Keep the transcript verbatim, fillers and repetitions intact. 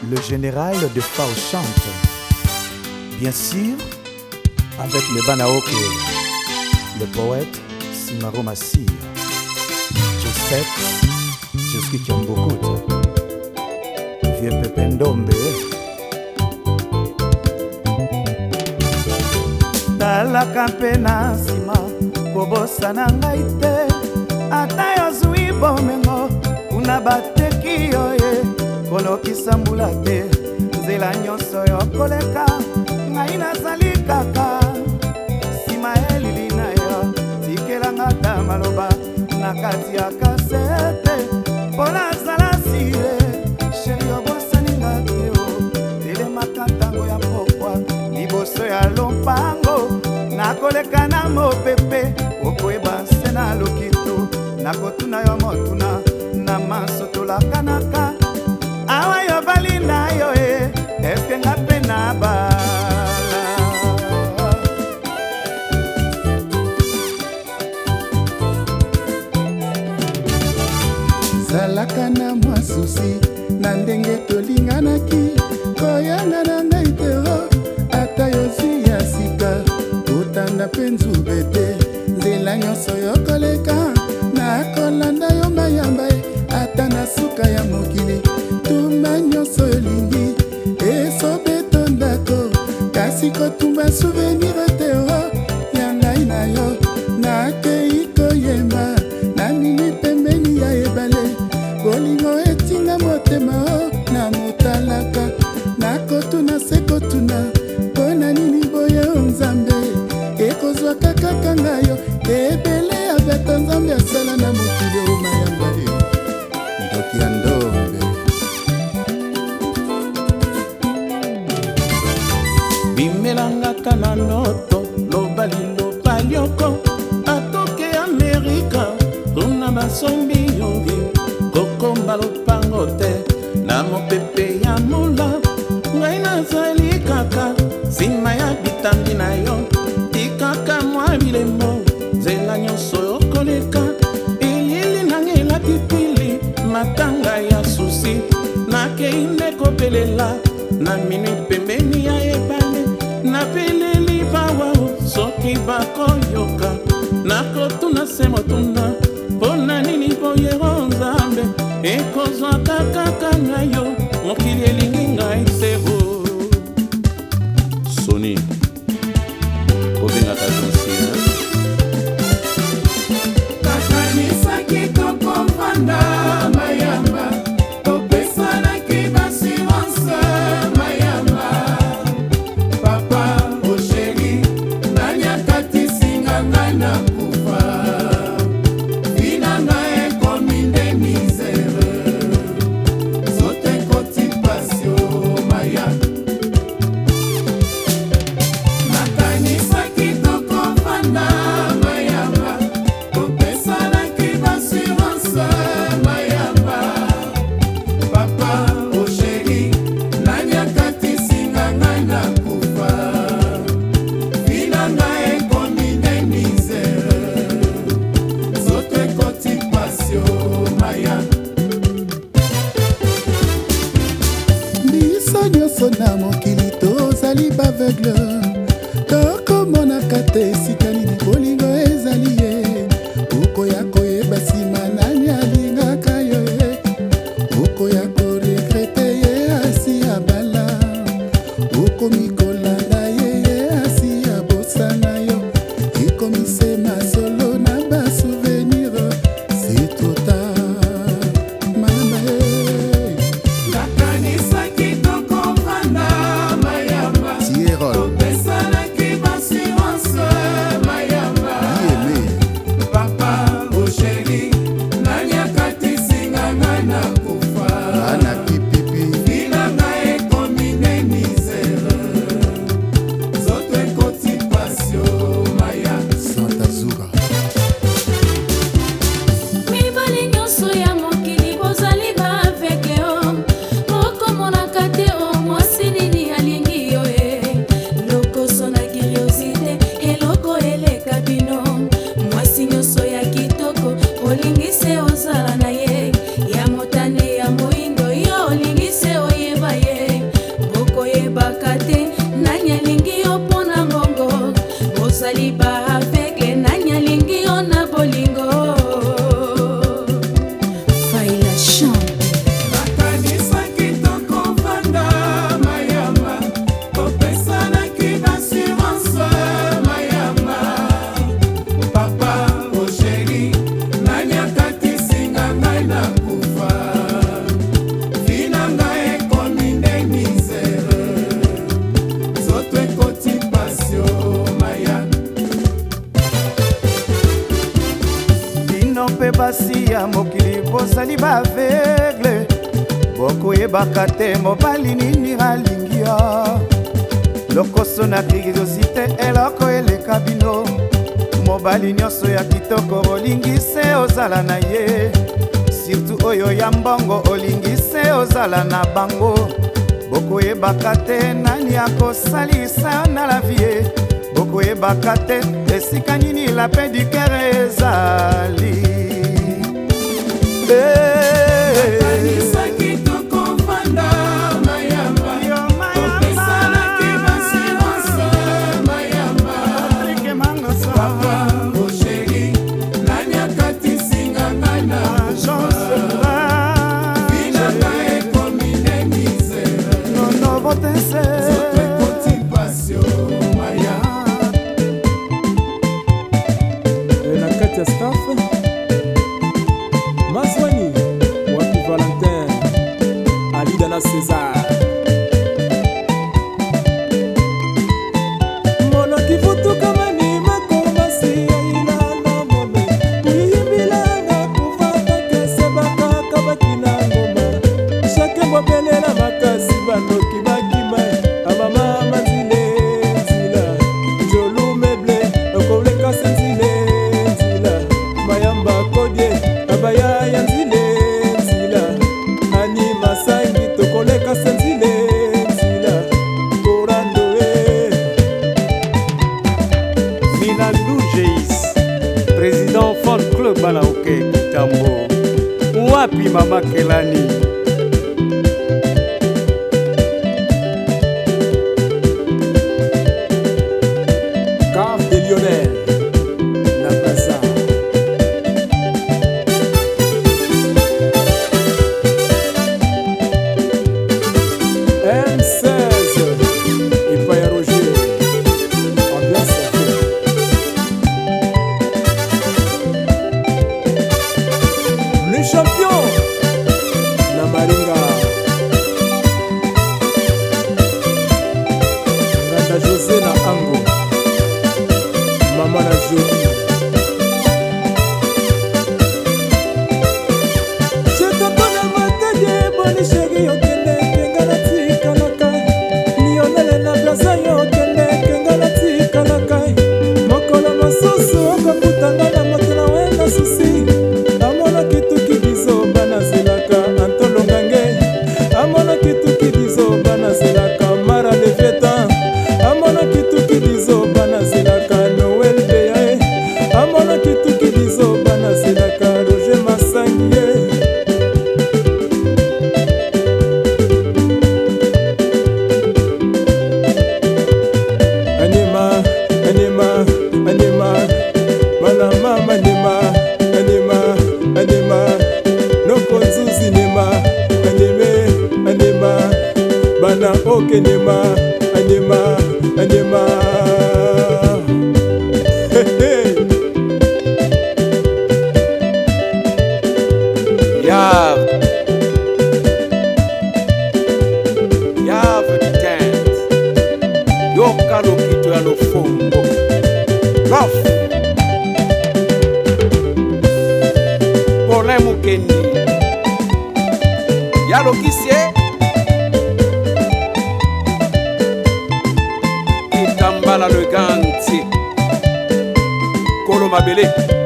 le général de Fao chante. Bien sûr, avec le Banaoke, le poète Simaro Massir. Joseph, je suis Kiambokut, vieux Pépé Ndombe. Talaka mpe na nsima kobosana ngai te, ata yozwi bomengo kuna bateki yo ye kolokisa mbula te. Nzela nyonso yokoleka ngai nazali kaka nsima elili na yo, tikelanga ta maloba na kati ya kasete mpo nazala sire. Sheri obosaninga te o, telemaka ntango ya pokwa liboso ya lompango, nakoleka na mopepe okoyeba se na lokito, nakotuna yo motuna na maso tolakanaka. Awa yo balinda yo e, eske nga mpe na bala. Zalaka na mwa susi na ndenge tolinganaki, koyanga na ngai te o, ata yozwi ya sika kotanda mpe nzube te. Nzela nyonso yokoleka nakolanda yo mayamba e, ata na suka ya mokili tumba nyonso yolingi esobeto ndako, kasi kotumba souvenir te o ya ngai na yo. Nakei koyemba na mimi pembeni ya ebale, bolingo etinga motema o na motalaka. Nakotuna se kotuna mpona nini boye o Nzambe ekozwaka kaka ngai yo, ebele ya beta Nzambe asala na mokili o mayamba e ndoki ya Ndombe. bimelangaka na noto lobali lobali oko atoke Amerika tuna basombi yobi kokomba lopango te na mopepe ya mula. Ngai nazali kaka nsima ya bitandi na yo, tikaka mwa bilemo nzela nyonso yokoleka. Elili nanga elati pili matanga ya susi, nakei nde kopelela na minui pembeni ya ebale. Napeleli bawa soki bakoyoka, nakotuna se motuna mpona nini boyero Nzambe ekozwaka kaka ngai yo, mokili elingi ngai te o. Soni obengaka Josia kakanisaki tokovanda mayamba, topesanaki bassurance mayamba. Papa o sheri nanyakatisinga ngai na kufa, vina ngai ekomi nde misere, zote koti pasio mayamba. Nakanisaki tokovanda mayamba, topesanaki bassurance mayamba. Papa o sheri nanyakatisinga ngai na kufa, vina ngai ekomi nde misere, zote ekoti pasio mayamba. Biso nyonso na mokili tozali baveugle, tokomonaka te esika nini bolingo ezali ye. Okoya koyeba nsima nani alingaka yo ye, okoya koregrete ye asi abala, okomi kolanda ye ye asi abosana yo, ekomi se masolo na basouvenir, c'est trop tard mama e. Nakanisaki tokovanda mayamba, Tierol bokoyebaka te mobali nini alingi yo. Lokoso na curiosité eloko eleka bino. Mobali nyonso ya kitoko olingi se ozala na ye, surtout oyo ya mbongo olingi se ozala na bango. Bokoyebaka te nani akosalisa yo na la vie. Bokoyebaka te esika nini la paix du cœur ezali. Maswani wapi Valentin Alida na César Mono kifutu kama ni makomasi ila na mome Uyimbila na kufata kese baka kabakina ngoma Shake mbopele na makasi bando kibakima Amama manzile zila Jolu meble okole kase nzile zila Mayamba kodye abaya ya nzile nzila Ani masangi tokoleka se nzile nzila Korando e Minandou Jeis, président fan club Balaoke Kitambo. Wapi mama Kelani? Cave de Lionel na Plaza M seize Ipaya Roger Ambiance Affaire Le champion na Maringa Nganda José na Ango Mama na Jolie Chetoko na matage boni shegi yokende kengana tikalaka Lionel na Plaza yokende kengana tikalaka Mokolo masusu okaputanga na moto na wena susi Amona kitu kibizo bana zelaka antolongange Amona kitu kibizo bana zelaka mara lefeta Amona kitu kibizo bana zelaka Noel Beyae Amona kitu kibizo bana zelaka Roger Masangie Anima, anima, anima Mana mama anima, anima, anima Noko nzuzi nima, anime, anima Bana oke nima, anima, anima Hey, hey. Yav Yav dance Yoka lokito ya lofombo Lof Pole mukendi Yalo kisye Itambala le ganti Kolo mabele